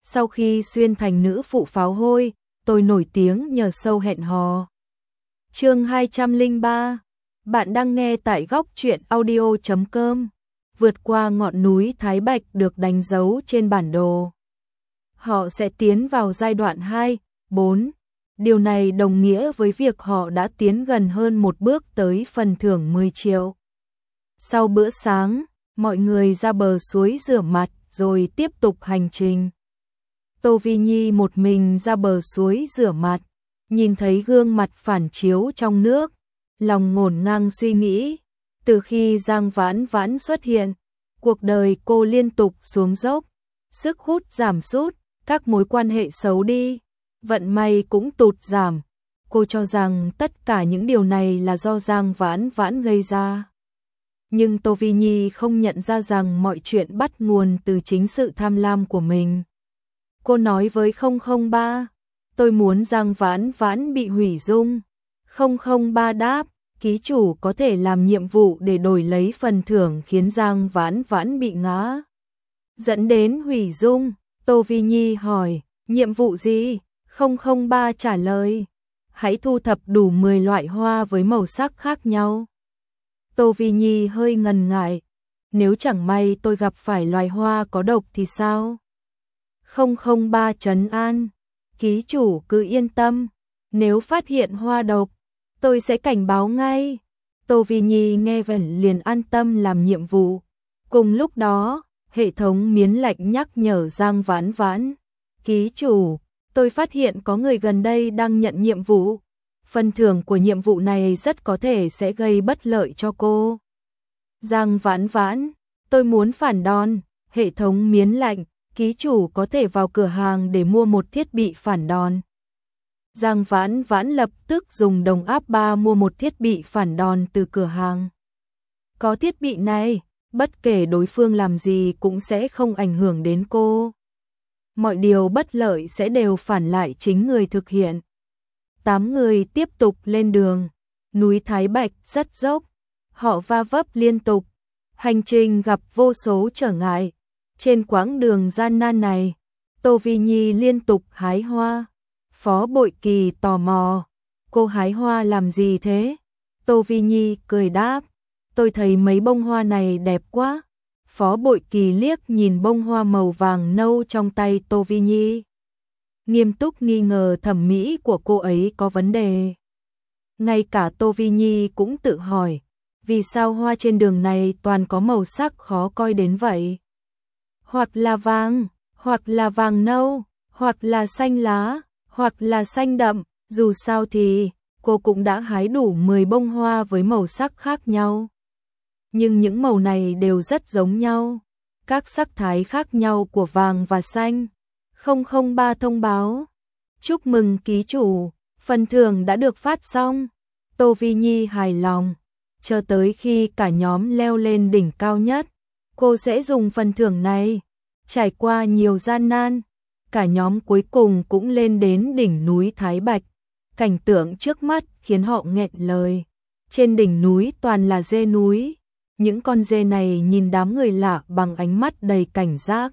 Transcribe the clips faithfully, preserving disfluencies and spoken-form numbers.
Sau khi xuyên thành nữ phụ pháo hôi, tôi nổi tiếng nhờ show hẹn hò. Chương hai trăm lẻ ba. Bạn đang nghe tại góc truyện audio chấm com. Vượt qua ngọn núi Thái Bạch được đánh dấu trên bản đồ. Họ sẽ tiến vào giai đoạn hai, bốn. Điều này đồng nghĩa với việc họ đã tiến gần hơn một bước tới phần thưởng mười triệu. Sau bữa sáng, mọi người ra bờ suối rửa mặt rồi tiếp tục hành trình. Tô Vi Nhi một mình ra bờ suối rửa mặt, nhìn thấy gương mặt phản chiếu trong nước, lòng ngổn ngang suy nghĩ. Từ khi Giang Vãn Vãn xuất hiện, cuộc đời cô liên tục xuống dốc, sức hút giảm sút, các mối quan hệ xấu đi, vận may cũng tụt giảm. Cô cho rằng tất cả những điều này là do Giang Vãn Vãn gây ra. Nhưng Tô Vi Nhi không nhận ra rằng mọi chuyện bắt nguồn từ chính sự tham lam của mình. Cô nói với không không ba, tôi muốn Giang Vãn Vãn bị hủy dung. không không ba đáp, ký chủ có thể làm nhiệm vụ để đổi lấy phần thưởng khiến Giang Vãn Vãn bị ngã dẫn đến hủy dung. Tô Vi Nhi hỏi, nhiệm vụ gì? không không ba trả lời, hãy thu thập đủ mười loại hoa với màu sắc khác nhau. Tô Vi Nhi hơi ngần ngại, nếu chẳng may tôi gặp phải loài hoa có độc thì sao? không không ba trấn an, ký chủ cứ yên tâm, nếu phát hiện hoa độc, tôi sẽ cảnh báo ngay. Tô Vi Nhi nghe vậy liền an tâm làm nhiệm vụ. Cùng lúc đó, hệ thống miến lệnh nhắc nhở Giang Vãn Vãn, ký chủ, tôi phát hiện có người gần đây đang nhận nhiệm vụ. Phần thưởng của nhiệm vụ này rất có thể sẽ gây bất lợi cho cô. Giang Vãn Vãn, tôi muốn phản đòn. Hệ thống miến lệnh, ký chủ có thể vào cửa hàng để mua một thiết bị phản đòn. Giang Vãn Vãn lập tức dùng đồng áp ba mua một thiết bị phản đòn từ cửa hàng. Có thiết bị này, bất kể đối phương làm gì cũng sẽ không ảnh hưởng đến cô. Mọi điều bất lợi sẽ đều phản lại chính người thực hiện. Tám người tiếp tục lên đường. Núi Thái Bạch rất dốc, họ va vấp liên tục. Hành trình gặp vô số trở ngại. Trên quãng đường gian nan này, Tô Vi Nhi liên tục hái hoa. Phó Bội Kỳ tò mò, cô hái hoa làm gì thế? Tô Vi Nhi cười đáp, tôi thấy mấy bông hoa này đẹp quá. Phó Bội Kỳ liếc nhìn bông hoa màu vàng nâu trong tay Tô Vi Nhi, nghiêm túc nghi ngờ thẩm mỹ của cô ấy có vấn đề. Ngay cả Tô Vi Nhi cũng tự hỏi, vì sao hoa trên đường này toàn có màu sắc khó coi đến vậy? Hoặc là vàng, hoặc là vàng nâu, hoặc là xanh lá, hoặc là xanh đậm, dù sao thì cô cũng đã hái đủ mười bông hoa với màu sắc khác nhau. Nhưng những màu này đều rất giống nhau, các sắc thái khác nhau của vàng và xanh. không không ba thông báo, chúc mừng ký chủ, phần thưởng đã được phát xong. Tô Vi Nhi hài lòng, chờ tới khi cả nhóm leo lên đỉnh cao nhất, cô sẽ dùng phần thưởng này. Trải qua nhiều gian nan, cả nhóm cuối cùng cũng lên đến đỉnh núi Thái Bạch. Cảnh tượng trước mắt khiến họ nghẹn lời. Trên đỉnh núi toàn là dê núi. Những con dê này nhìn đám người lạ bằng ánh mắt đầy cảnh giác.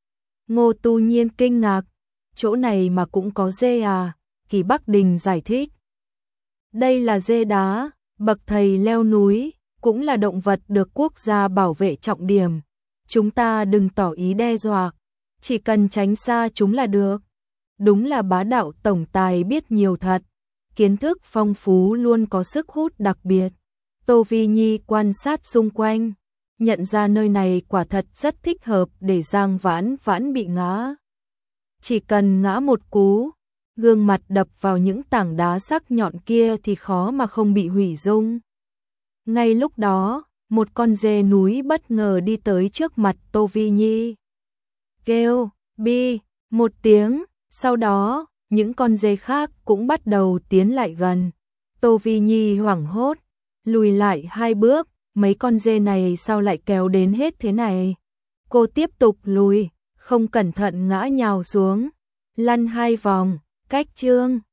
Ngô Tu Nhiên kinh ngạc, chỗ này mà cũng có dê à? Kỳ Bắc Đình giải thích, đây là dê đá, bậc thầy leo núi, cũng là động vật được quốc gia bảo vệ trọng điểm. Chúng ta đừng tỏ ý đe dọa, chỉ cần tránh xa chúng là được. Đúng là bá đạo tổng tài biết nhiều thật, kiến thức phong phú luôn có sức hút đặc biệt. Tô Vi Nhi quan sát xung quanh, nhận ra nơi này quả thật rất thích hợp để Giang Vãn Vãn bị ngã. Chỉ cần ngã một cú, gương mặt đập vào những tảng đá sắc nhọn kia thì khó mà không bị hủy dung. Ngay lúc đó, một con dê núi bất ngờ đi tới trước mặt Tô Vi Nhi. Kêu, bi, một tiếng, sau đó, những con dê khác cũng bắt đầu tiến lại gần. Tô Vi Nhi hoảng hốt, lùi lại hai bước, mấy con dê này sao lại kéo đến hết thế này? Cô tiếp tục lùi, không cẩn thận ngã nhào xuống, lăn hai vòng, cách chương.